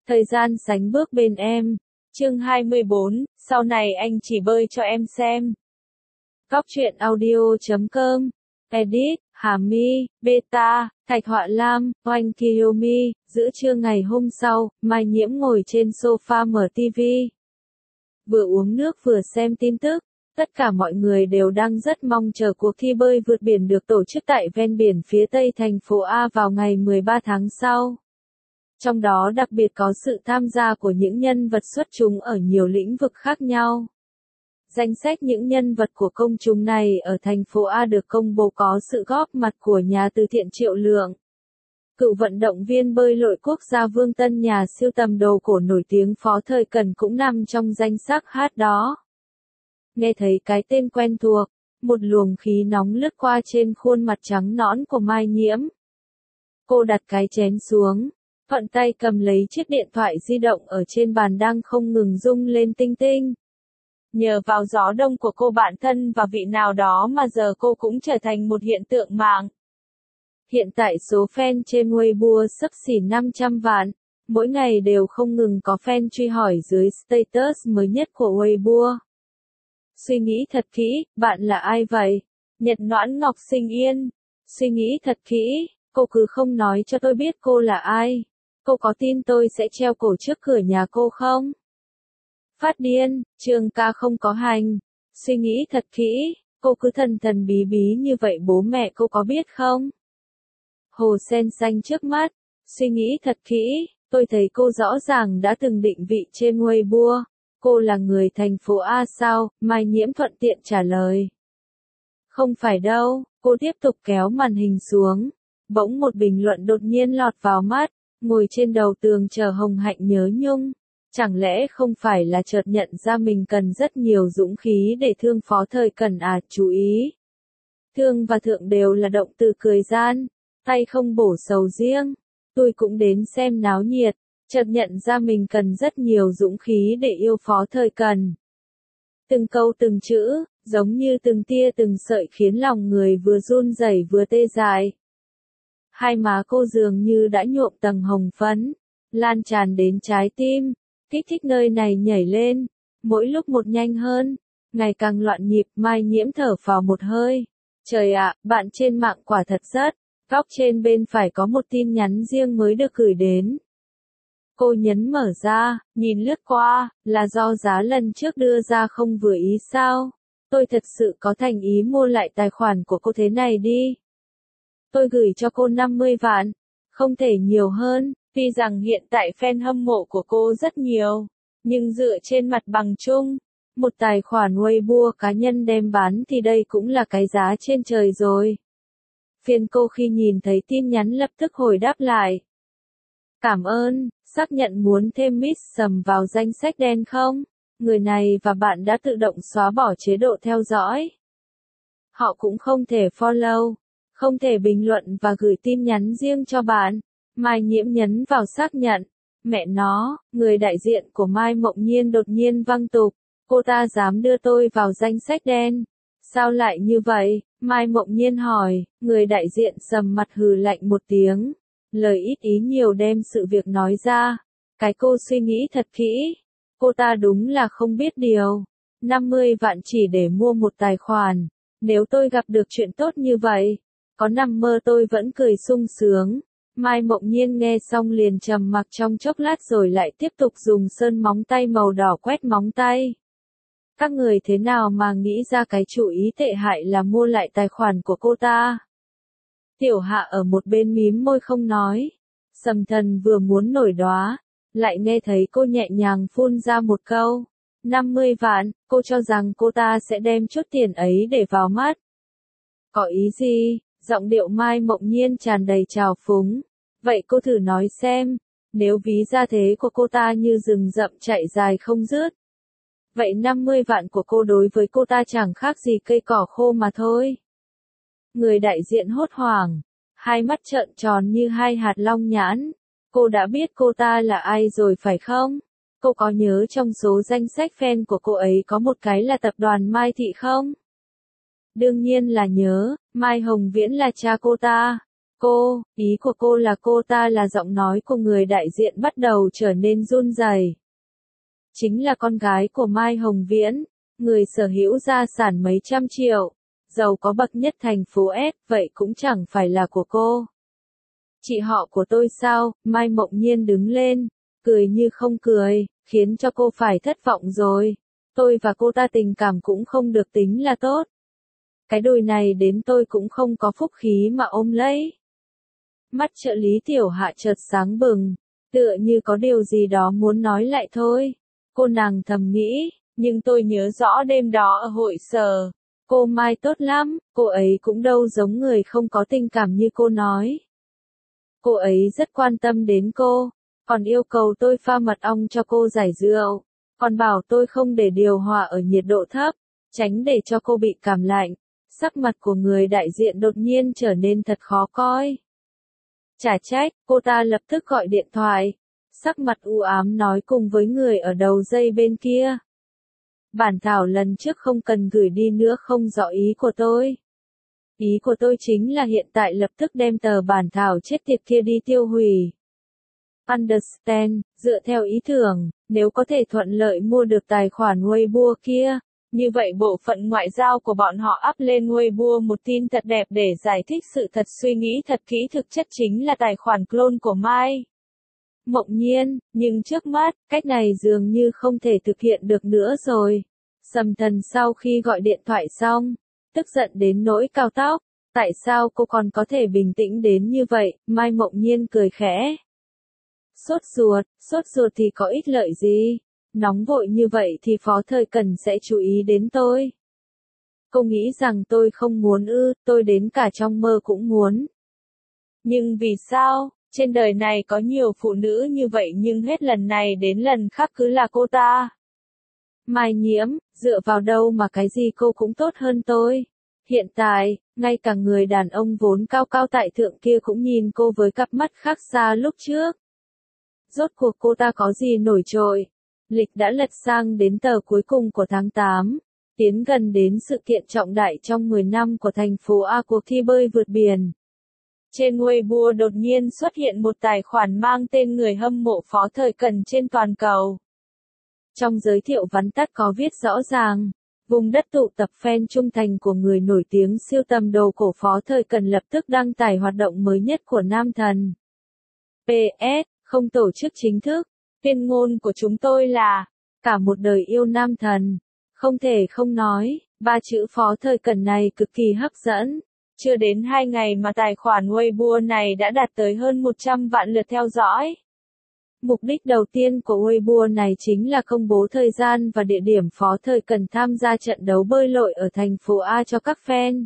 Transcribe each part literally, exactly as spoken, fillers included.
Thời gian sánh bước bên em. Chương hai mươi bốn, sau này anh chỉ bơi cho em xem. Góc truyện audio chấm com. Edit, Hà My, Beta, Thạch Họa Lam, Oanh Kiyomi. Giữa trưa ngày hôm sau, Mai Nhiễm ngồi trên sofa mở tivi. Vừa uống nước vừa xem tin tức. Tất cả mọi người đều đang rất mong chờ cuộc thi bơi vượt biển được tổ chức tại ven biển phía tây thành phố A vào ngày mười ba tháng sau. Trong đó đặc biệt có sự tham gia của những nhân vật xuất chúng ở nhiều lĩnh vực khác nhau. Danh sách những nhân vật của công chúng này ở thành phố A được công bố có sự góp mặt của nhà từ thiện Triệu Lượng. Cựu vận động viên bơi lội quốc gia Vương Tân, nhà sưu tầm đồ cổ nổi tiếng Phó Thời Cần cũng nằm trong danh sách hát đó. Nghe thấy cái tên quen thuộc, một luồng khí nóng lướt qua trên khuôn mặt trắng nõn của Mai Nhiễm. Cô đặt cái chén xuống, thuận tay cầm lấy chiếc điện thoại di động ở trên bàn đang không ngừng rung lên tinh tinh. Nhờ vào gió đông của cô bạn thân và vị nào đó mà giờ cô cũng trở thành một hiện tượng mạng. Hiện tại số fan trên Weibo xấp xỉ năm trăm vạn, mỗi ngày đều không ngừng có fan truy hỏi dưới status mới nhất của Weibo. Suy nghĩ thật kỹ, bạn là ai vậy? Nhật Noãn Ngọc Sinh Yên. Suy nghĩ thật kỹ, cô cứ không nói cho tôi biết cô là ai. Cô có tin tôi sẽ treo cổ trước cửa nhà cô không? Phát điên, Trường ca không có hành. Suy nghĩ thật kỹ, cô cứ thần thần bí bí như vậy bố mẹ cô có biết không? Hồ sen xanh trước mắt. Suy nghĩ thật kỹ, tôi thấy cô rõ ràng đã từng định vị trên Weibo. Cô là người thành phố A sao? Mai Nhiễm thuận tiện trả lời. Không phải đâu, cô tiếp tục kéo màn hình xuống. Bỗng một bình luận đột nhiên lọt vào mắt, ngồi trên đầu tường chờ Hồng Hạnh nhớ nhung. Chẳng lẽ không phải là chợt nhận ra mình cần rất nhiều dũng khí để thương Phó Thời Cần à? Chú ý. Thương và thượng đều là động từ cười gian, tay không bổ sầu riêng. Tôi cũng đến xem náo nhiệt. Chợt nhận ra mình cần rất nhiều dũng khí để yêu Phó Thời Cần. Từng câu từng chữ, giống như từng tia từng sợi khiến lòng người vừa run rẩy vừa tê dại. Hai má cô dường như đã nhuộm tầng hồng phấn, lan tràn đến trái tim, kích thích nơi này nhảy lên, mỗi lúc một nhanh hơn, ngày càng loạn nhịp. Mai Nhiễm thở phào một hơi. Trời ạ, bạn trên mạng quả thật rất. Góc trên bên phải có một tin nhắn riêng mới được gửi đến. Cô nhấn mở ra, nhìn lướt qua, là do giá lần trước đưa ra không vừa ý sao? Tôi thật sự có thành ý mua lại tài khoản của cô thế này đi. Tôi gửi cho cô năm mươi vạn, không thể nhiều hơn, tuy rằng hiện tại fan hâm mộ của cô rất nhiều, nhưng dựa trên mặt bằng chung, một tài khoản Weibo cá nhân đem bán thì đây cũng là cái giá trên trời rồi. Phiền cô khi nhìn thấy tin nhắn lập tức hồi đáp lại. Cảm ơn, xác nhận muốn thêm Miss Sầm vào danh sách đen không? Người này và bạn đã tự động xóa bỏ chế độ theo dõi. Họ cũng không thể follow, không thể bình luận và gửi tin nhắn riêng cho bạn. Mai Nhiễm nhấn vào xác nhận. Mẹ nó, người đại diện của Mai Mộng Nhiên đột nhiên văng tục. Cô ta dám đưa tôi vào danh sách đen. Sao lại như vậy? Mai Mộng Nhiên hỏi. Người đại diện sầm mặt hừ lạnh một tiếng. Lời ít ý nhiều đem sự việc nói ra. Cái cô suy nghĩ thật kỹ. Cô ta đúng là không biết điều. năm mươi vạn chỉ để mua một tài khoản. Nếu tôi gặp được chuyện tốt như vậy, có nằm mơ tôi vẫn cười sung sướng. Mai Mộng Nhiên nghe xong liền trầm mặc trong chốc lát rồi lại tiếp tục dùng sơn móng tay màu đỏ quét móng tay. Các người thế nào mà nghĩ ra cái chủ ý tệ hại là mua lại tài khoản của cô ta? Tiểu Hạ ở một bên mím môi không nói. Sầm Thần vừa muốn nổi đoá, lại nghe thấy cô nhẹ nhàng phun ra một câu. năm mươi vạn, cô cho rằng cô ta sẽ đem chút tiền ấy để vào mắt. Có ý gì? Giọng điệu Mai Mộng Nhiên tràn đầy trào phúng. Vậy cô thử nói xem, nếu ví ra thế của cô ta như rừng rậm chạy dài không dứt. Vậy năm mươi vạn của cô đối với cô ta chẳng khác gì cây cỏ khô mà thôi. Người đại diện hốt hoảng, hai mắt trợn tròn như hai hạt long nhãn. Cô đã biết cô ta là ai rồi phải không? Cô có nhớ trong số danh sách fan của cô ấy có một cái là tập đoàn Mai Thị không? Đương nhiên là nhớ, Mai Hồng Viễn là cha cô ta. Cô, ý của cô là cô ta là giọng nói của người đại diện bắt đầu trở nên run rẩy. Chính là con gái của Mai Hồng Viễn, người sở hữu gia sản mấy trăm triệu, giàu có bậc nhất thành phố S, vậy cũng chẳng phải là của cô. Chị họ của tôi sao? Mai Mộng Nhiên đứng lên, cười như không cười, khiến cho cô phải thất vọng rồi. Tôi và cô ta tình cảm cũng không được tính là tốt. Cái đùi này đến tôi cũng không có phúc khí mà ôm lấy. Mắt trợ lý Tiểu Hạ chợt sáng bừng, tựa như có điều gì đó muốn nói lại thôi. Cô nàng thầm nghĩ, nhưng tôi nhớ rõ đêm đó ở hội sở. Cô Mai tốt lắm, cô ấy cũng đâu giống người không có tình cảm như cô nói. Cô ấy rất quan tâm đến cô, còn yêu cầu tôi pha mật ong cho cô giải rượu, còn bảo tôi không để điều hòa ở nhiệt độ thấp, tránh để cho cô bị cảm lạnh. Sắc mặt của người đại diện đột nhiên trở nên thật khó coi. Chả trách, cô ta lập tức gọi điện thoại, sắc mặt u ám nói cùng với người ở đầu dây bên kia. Bản thảo lần trước không cần gửi đi nữa, không rõ ý của tôi. Ý của tôi chính là hiện tại lập tức đem tờ bản thảo chết tiệt kia đi tiêu hủy. Understand, dựa theo ý tưởng, nếu có thể thuận lợi mua được tài khoản Weibo kia, như vậy bộ phận ngoại giao của bọn họ up lên Weibo một tin thật đẹp để giải thích sự thật, suy nghĩ thật kỹ, thực chất chính là tài khoản clone của Mai Mộng Nhiên, nhưng trước mắt, cách này dường như không thể thực hiện được nữa rồi. Sầm Thần sau khi gọi điện thoại xong, tức giận đến nỗi cào tóc, tại sao cô còn có thể bình tĩnh đến như vậy? Mai Mộng Nhiên cười khẽ. Sốt ruột, sốt ruột thì có ích lợi gì? Nóng vội như vậy thì Phó Thời Cần sẽ chú ý đến tôi. Cô nghĩ rằng tôi không muốn ư? Tôi đến cả trong mơ cũng muốn. Nhưng vì sao? Trên đời này có nhiều phụ nữ như vậy nhưng hết lần này đến lần khác cứ là cô ta. Mai Nhiễm, dựa vào đâu mà cái gì cô cũng tốt hơn tôi. Hiện tại, ngay cả người đàn ông vốn cao cao tại thượng kia cũng nhìn cô với cặp mắt khác xa lúc trước. Rốt cuộc cô ta có gì nổi trội? Lịch đã lật sang đến tờ cuối cùng của tháng tám, tiến gần đến sự kiện trọng đại trong mười năm của thành phố A, cuộc thi bơi vượt biển. Trên Weibo đột nhiên xuất hiện một tài khoản mang tên người hâm mộ Phó Thời Cần trên toàn cầu. Trong giới thiệu vắn tắt có viết rõ ràng, vùng đất tụ tập fan trung thành của người nổi tiếng sưu tầm đồ cổ Phó Thời Cần lập tức đăng tải hoạt động mới nhất của Nam Thần. pê ét, không tổ chức chính thức, tuyên ngôn của chúng tôi là, cả một đời yêu Nam Thần. Không thể không nói, ba chữ Phó Thời Cần này cực kỳ hấp dẫn. Chưa đến hai ngày mà tài khoản Weibo này đã đạt tới hơn một trăm vạn lượt theo dõi. Mục đích đầu tiên của Weibo này chính là công bố thời gian và địa điểm Phó Thời Cần tham gia trận đấu bơi lội ở thành phố A cho các fan.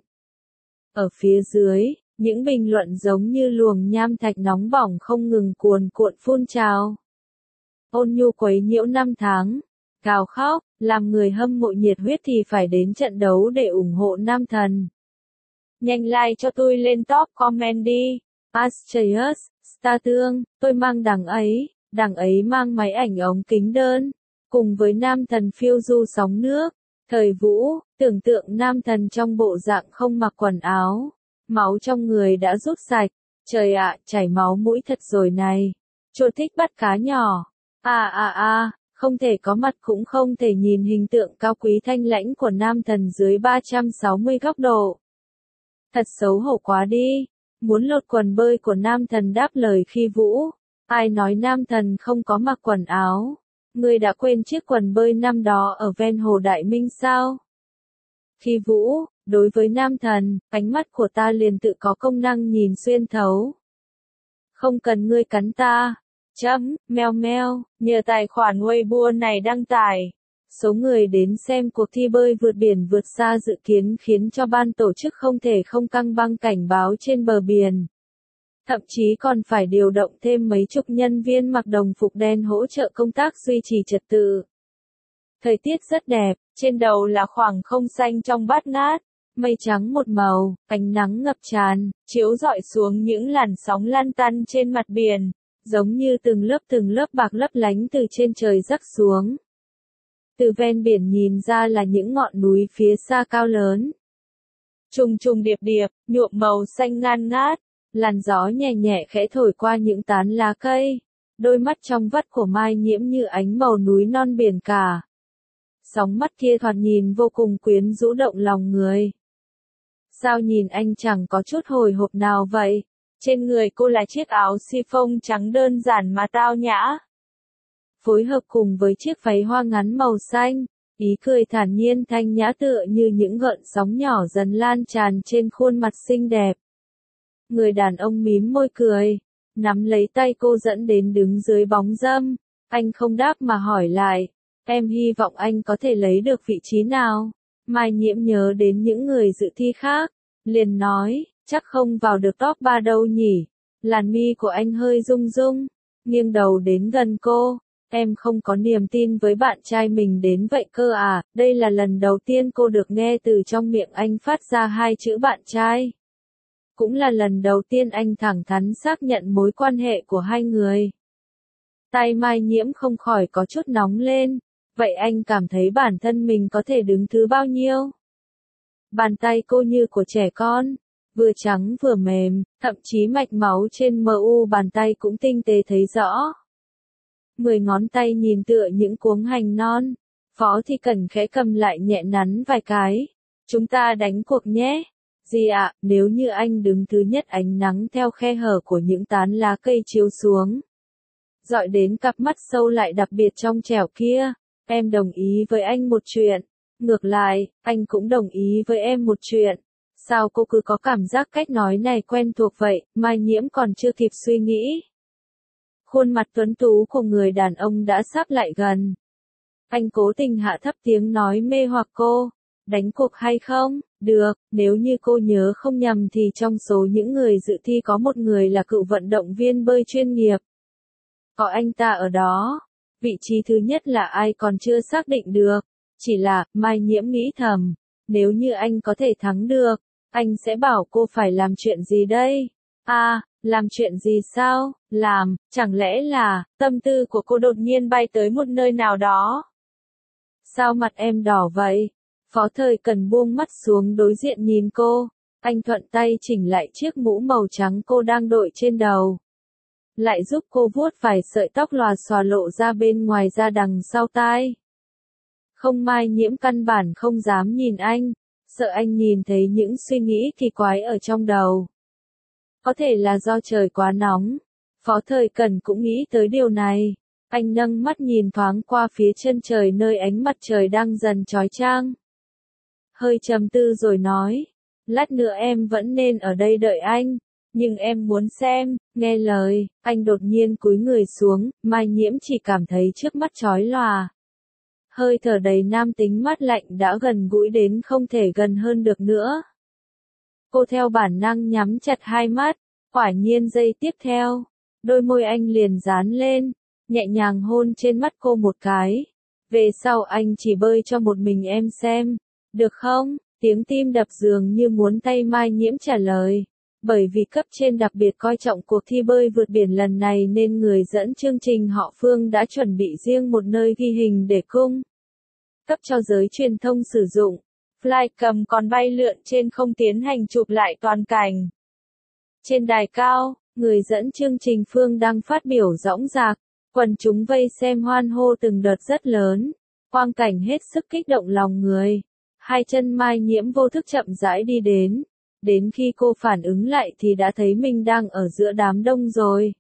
Ở phía dưới, những bình luận giống như luồng nham thạch nóng bỏng không ngừng cuồn cuộn phun trào. Ôn nhu quấy nhiễu năm tháng, gào khóc, làm người hâm mộ nhiệt huyết thì phải đến trận đấu để ủng hộ Nam Thần. Nhanh like cho tôi lên top comment đi. Astreus, Star Tương, tôi mang đằng ấy, đằng ấy mang máy ảnh ống kính đơn, cùng với Nam Thần phiêu du sóng nước. Thời Vũ, tưởng tượng Nam Thần trong bộ dạng không mặc quần áo, máu trong người đã rút sạch. Trời ạ, chảy máu mũi thật rồi này. Chua thích bắt cá nhỏ. À à à, không thể có mặt cũng không thể nhìn hình tượng cao quý thanh lãnh của Nam Thần dưới ba trăm sáu mươi góc độ. Thật xấu hổ quá đi. Muốn lột quần bơi của Nam Thần đáp lời khi Vũ. Ai nói Nam Thần không có mặc quần áo? Ngươi đã quên chiếc quần bơi năm đó ở ven hồ Đại Minh sao? Khi Vũ, đối với Nam Thần, ánh mắt của ta liền tự có công năng nhìn xuyên thấu. Không cần ngươi cắn ta. Chấm, meo meo, nhờ tài khoản Weibo này đăng tải. Số người đến xem cuộc thi bơi vượt biển vượt xa dự kiến khiến cho ban tổ chức không thể không căng băng cảnh báo trên bờ biển. Thậm chí còn phải điều động thêm mấy chục nhân viên mặc đồng phục đen hỗ trợ công tác duy trì trật tự. Thời tiết rất đẹp, trên đầu là khoảng không xanh trong bát ngát, mây trắng một màu, ánh nắng ngập tràn, chiếu rọi xuống những làn sóng lăn tăn trên mặt biển, giống như từng lớp từng lớp bạc lấp lánh từ trên trời rắc xuống. Từ ven biển nhìn ra là những ngọn núi phía xa cao lớn. Trùng trùng điệp điệp, nhuộm màu xanh ngàn ngát, Làn gió nhẹ nhẹ khẽ thổi qua những tán lá cây. Đôi mắt trong vắt của Mai Nhiễm như ánh màu núi non biển cả. Sóng mắt kia thoạt nhìn vô cùng quyến rũ động lòng người. Sao nhìn anh chẳng có chút hồi hộp nào vậy? Trên người cô là chiếc áo chiffon trắng đơn giản mà tao nhã. Phối hợp cùng với chiếc váy hoa ngắn màu xanh, ý cười thản nhiên thanh nhã tựa như những gợn sóng nhỏ dần lan tràn trên khuôn mặt xinh đẹp. Người đàn ông mím môi cười, nắm lấy tay cô dẫn đến đứng dưới bóng râm. Anh không đáp mà hỏi lại, em hy vọng anh có thể lấy được vị trí nào? Mai Nhiễm nhớ đến những người dự thi khác, liền nói, chắc không vào được top ba đâu nhỉ. Làn mi của anh hơi rung rung, nghiêng đầu đến gần cô. Em không có niềm tin với bạn trai mình đến vậy cơ à? Đây là lần đầu tiên cô được nghe từ trong miệng anh phát ra hai chữ bạn trai. Cũng là lần đầu tiên anh thẳng thắn xác nhận mối quan hệ của hai người. Tay Mai Nhiễm không khỏi có chút nóng lên. Vậy anh cảm thấy bản thân mình có thể đứng thứ bao nhiêu? Bàn tay cô như của trẻ con, vừa trắng vừa mềm, thậm chí mạch máu trên mu bàn tay cũng tinh tế thấy rõ. Mười ngón tay nhìn tựa những cuống hành non. Phó Thị Cẩn khẽ cầm lại nhẹ nắn vài cái. Chúng ta đánh cuộc nhé. Gì ạ, à, nếu như anh đứng thứ nhất ánh nắng theo khe hở của những tán lá cây chiếu xuống. Dọi đến cặp mắt sâu lại đặc biệt trong trẻo kia. Em đồng ý với anh một chuyện. Ngược lại, anh cũng đồng ý với em một chuyện. Sao cô cứ có cảm giác cách nói này quen thuộc vậy? Mai Nhiễm còn chưa kịp suy nghĩ. Khuôn mặt tuấn tú của người đàn ông đã sắp lại gần. Anh cố tình hạ thấp tiếng nói mê hoặc cô. Đánh cuộc hay không? Được, nếu như cô nhớ không nhầm thì trong số những người dự thi có một người là cựu vận động viên bơi chuyên nghiệp. Có anh ta ở đó. Vị trí thứ nhất là ai còn chưa xác định được. Chỉ là, Mai Nhiễm nghĩ thầm, nếu như anh có thể thắng được, anh sẽ bảo cô phải làm chuyện gì đây? À, làm chuyện gì sao? Làm, chẳng lẽ là, tâm tư của cô đột nhiên bay tới một nơi nào đó? Sao mặt em đỏ vậy? Phó Thời Cần buông mắt xuống đối diện nhìn cô. Anh thuận tay chỉnh lại chiếc mũ màu trắng cô đang đội trên đầu. Lại giúp cô vuốt vài sợi tóc lòa xòa lộ ra bên ngoài da đằng sau tai. Không, Mai Nhiễm căn bản không dám nhìn anh, sợ anh nhìn thấy những suy nghĩ kỳ quái ở trong đầu. Có thể là do trời quá nóng. Phó Thời Cần cũng nghĩ tới điều này. Anh nâng mắt nhìn thoáng qua phía chân trời nơi ánh mặt trời đang dần chói chang. Hơi trầm tư rồi nói, lát nữa em vẫn nên ở đây đợi anh, nhưng em muốn xem, nghe lời. Anh đột nhiên cúi người xuống, Mai Nhiễm chỉ cảm thấy trước mắt chói lòa. Hơi thở đầy nam tính mát lạnh đã gần gũi đến không thể gần hơn được nữa. Cô theo bản năng nhắm chặt hai mắt, quả nhiên giây tiếp theo, đôi môi anh liền dán lên, nhẹ nhàng hôn trên mắt cô một cái. Về sau anh chỉ bơi cho một mình em xem, được không? Tiếng tim đập dường như muốn tay Mai Nhiễm trả lời. Bởi vì cấp trên đặc biệt coi trọng cuộc thi bơi vượt biển lần này nên người dẫn chương trình họ Phương đã chuẩn bị riêng một nơi ghi hình để cung cấp cho giới truyền thông sử dụng. Flycam còn bay lượn trên không tiến hành chụp lại toàn cảnh. Trên đài cao, người dẫn chương trình Phương đang phát biểu dõng dạc, quần chúng vây xem hoan hô từng đợt rất lớn, quang cảnh hết sức kích động lòng người. Hai chân Mai Nhiễm vô thức chậm rãi đi đến. Đến khi cô phản ứng lại thì đã thấy mình đang ở giữa đám đông rồi.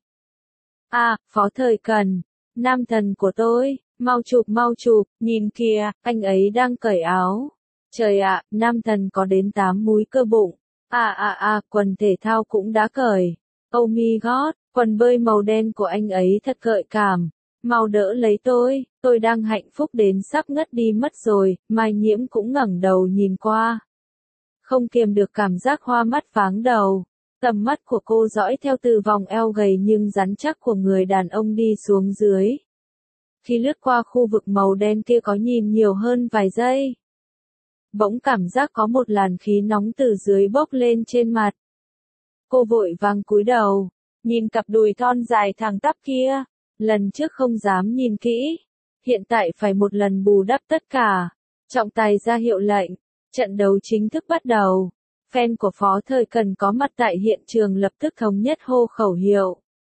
À, Phó Thời Cần, nam thần của tôi, mau chụp mau chụp, nhìn kìa, anh ấy đang cởi áo. Trời ạ, nam thần có đến tám múi cơ bụng. À à à, quần thể thao cũng đã cởi. Oh my god, quần bơi màu đen của anh ấy thật gợi cảm. Mau đỡ lấy tôi, tôi đang hạnh phúc đến sắp ngất đi mất rồi. Mai Nhiễm cũng ngẩng đầu nhìn qua. Không kiềm được cảm giác hoa mắt váng đầu. Tầm mắt của cô dõi theo từ vòng eo gầy nhưng rắn chắc của người đàn ông đi xuống dưới. Khi lướt qua khu vực màu đen kia có nhìn nhiều hơn vài giây. Bỗng cảm giác có một làn khí nóng từ dưới bốc lên trên mặt. Cô vội vàng cúi đầu, nhìn cặp đùi thon dài thẳng tắp kia. Lần trước không dám nhìn kỹ, hiện tại phải một lần bù đắp tất cả. Trọng tài ra hiệu lệnh, trận đấu chính thức bắt đầu. Fan của Phó Thời Cần có mặt tại hiện trường lập tức thống nhất hô khẩu hiệu.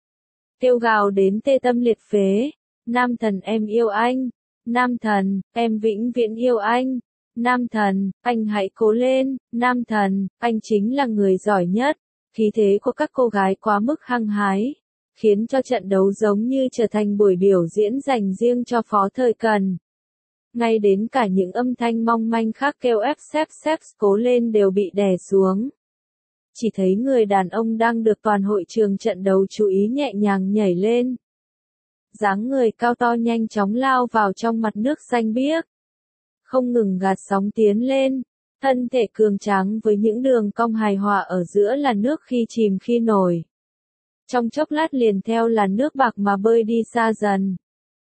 Kêu gào đến tê tâm liệt phế. Nam thần em yêu anh. Nam thần, em vĩnh viễn yêu anh. Nam thần, anh hãy cố lên. Nam thần, anh chính là người giỏi nhất. Khí thế của các cô gái quá mức hăng hái, khiến cho trận đấu giống như trở thành buổi biểu diễn dành riêng cho Phó Thời Cần. Ngay đến cả những âm thanh mong manh khác kêu ép xếp xếp cố lên đều bị đè xuống. Chỉ thấy người đàn ông đang được toàn hội trường trận đấu chú ý nhẹ nhàng nhảy lên. Dáng người cao to nhanh chóng lao vào trong mặt nước xanh biếc. Không ngừng gạt sóng tiến lên, thân thể cường tráng với những đường cong hài hòa ở giữa là nước khi chìm khi nổi. Trong chốc lát liền theo là nước bạc mà bơi đi xa dần.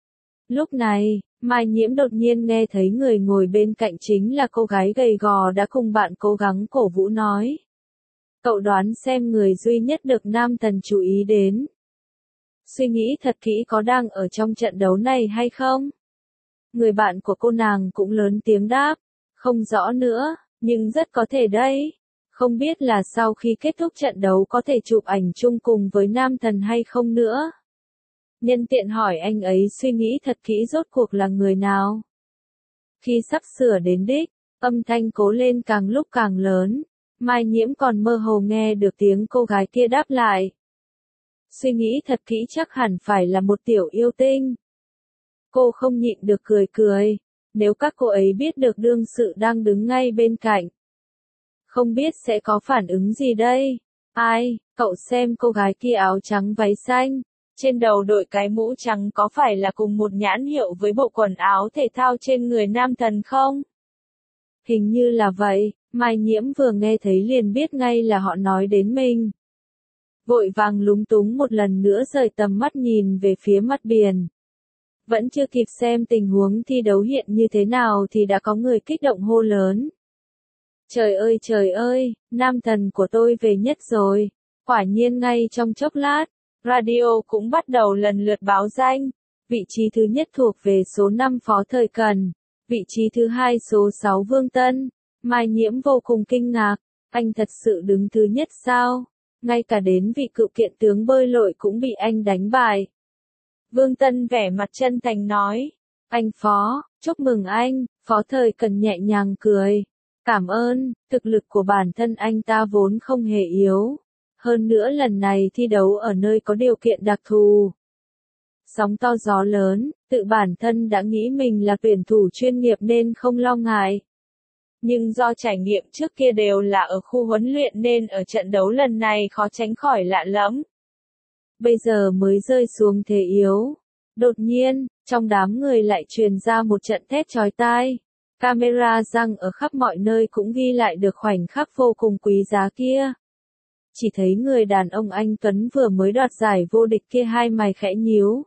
Lúc này, Mai Nhiễm đột nhiên nghe thấy người ngồi bên cạnh chính là cô gái gầy gò đã cùng bạn cố gắng cổ vũ nói. Cậu đoán xem người duy nhất được nam thần chú ý đến. Suy nghĩ thật kỹ có đang ở trong trận đấu này hay không? Người bạn của cô nàng cũng lớn tiếng đáp. Không rõ nữa, nhưng rất có thể đấy. Không biết là sau khi kết thúc trận đấu có thể chụp ảnh chung cùng với nam thần hay không nữa. Nhân tiện hỏi anh ấy suy nghĩ thật kỹ rốt cuộc là người nào. Khi sắp sửa đến đích, âm thanh cố lên càng lúc càng lớn. Mai Nhiễm còn mơ hồ nghe được tiếng cô gái kia đáp lại. Suy nghĩ thật kỹ chắc hẳn phải là một tiểu yêu tinh. Cô không nhịn được cười cười. Nếu các cô ấy biết được đương sự đang đứng ngay bên cạnh. Không biết sẽ có phản ứng gì đây? Ai, cậu xem cô gái kia áo trắng váy xanh. Trên đầu đội cái mũ trắng có phải là cùng một nhãn hiệu với bộ quần áo thể thao trên người nam thần không? Hình như là vậy, Mai Nhiễm vừa nghe thấy liền biết ngay là họ nói đến mình. Vội vàng lúng túng một lần nữa rời tầm mắt nhìn về phía mặt biển. Vẫn chưa kịp xem tình huống thi đấu hiện như thế nào thì đã có người kích động hô lớn. Trời ơi trời ơi, nam thần của tôi về nhất rồi. Quả nhiên ngay trong chốc lát, radio cũng bắt đầu lần lượt báo danh. Vị trí thứ nhất thuộc về số năm Phó Thời Cần. Vị trí thứ hai số sáu Vương Tân. Mai Nhiễm vô cùng kinh ngạc. Anh thật sự đứng thứ nhất sao? Ngay cả đến vị cựu kiện tướng bơi lội cũng bị anh đánh bại. Vương Tân vẻ mặt chân thành nói. Anh Phó, chúc mừng anh. Phó Thời Cần nhẹ nhàng cười. Cảm ơn, thực lực của bản thân anh ta vốn không hề yếu. Hơn nữa lần này thi đấu ở nơi có điều kiện đặc thù. Sóng to gió lớn, tự bản thân đã nghĩ mình là tuyển thủ chuyên nghiệp nên không lo ngại. Nhưng do trải nghiệm trước kia đều là ở khu huấn luyện nên ở trận đấu lần này khó tránh khỏi lạ lẫm. Bây giờ mới rơi xuống thế yếu. Đột nhiên, trong đám người lại truyền ra một trận thét chói tai. Camera giăng ở khắp mọi nơi cũng ghi lại được khoảnh khắc vô cùng quý giá kia. Chỉ thấy người đàn ông anh Tuấn vừa mới đoạt giải vô địch kia hai mày khẽ nhíu.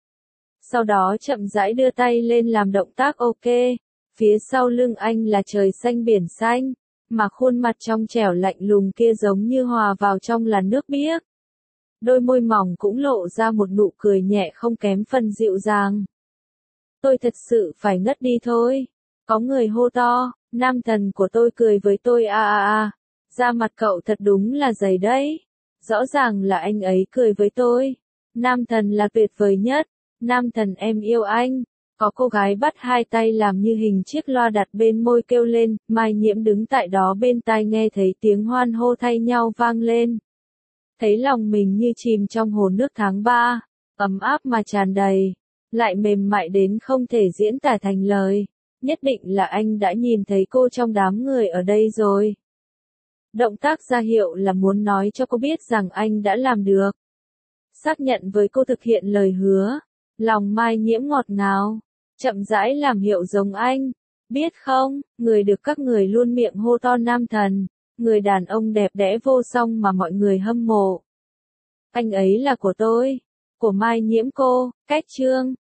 Sau đó chậm rãi đưa tay lên làm động tác ok. Phía sau lưng anh là trời xanh biển xanh, mà khuôn mặt trong trẻo lạnh lùng kia giống như hòa vào trong làn nước biếc. Đôi môi mỏng cũng lộ ra một nụ cười nhẹ không kém phần dịu dàng. Tôi thật sự phải ngất đi thôi. Có người hô to, nam thần của tôi cười với tôi a a a. Da mặt cậu thật đúng là dày đấy. Rõ ràng là anh ấy cười với tôi. Nam thần là tuyệt vời nhất. Nam thần em yêu anh. Có cô gái bắt hai tay làm như hình chiếc loa đặt bên môi kêu lên. Mai Nhiễm đứng tại đó bên tai nghe thấy tiếng hoan hô thay nhau vang lên. Thấy lòng mình như chìm trong hồ nước tháng ba. Ấm áp mà tràn đầy. Lại mềm mại đến không thể diễn tả thành lời. Nhất định là anh đã nhìn thấy cô trong đám người ở đây rồi. Động tác ra hiệu là muốn nói cho cô biết rằng anh đã làm được. Xác nhận với cô thực hiện lời hứa. Lòng Mai Nhiễm ngọt ngào. Chậm rãi làm hiệu giống anh. Biết không, người được các người luôn miệng hô to nam thần. Người đàn ông đẹp đẽ vô song mà mọi người hâm mộ. Anh ấy là của tôi. Của Mai Nhiễm cô, Cách Trương.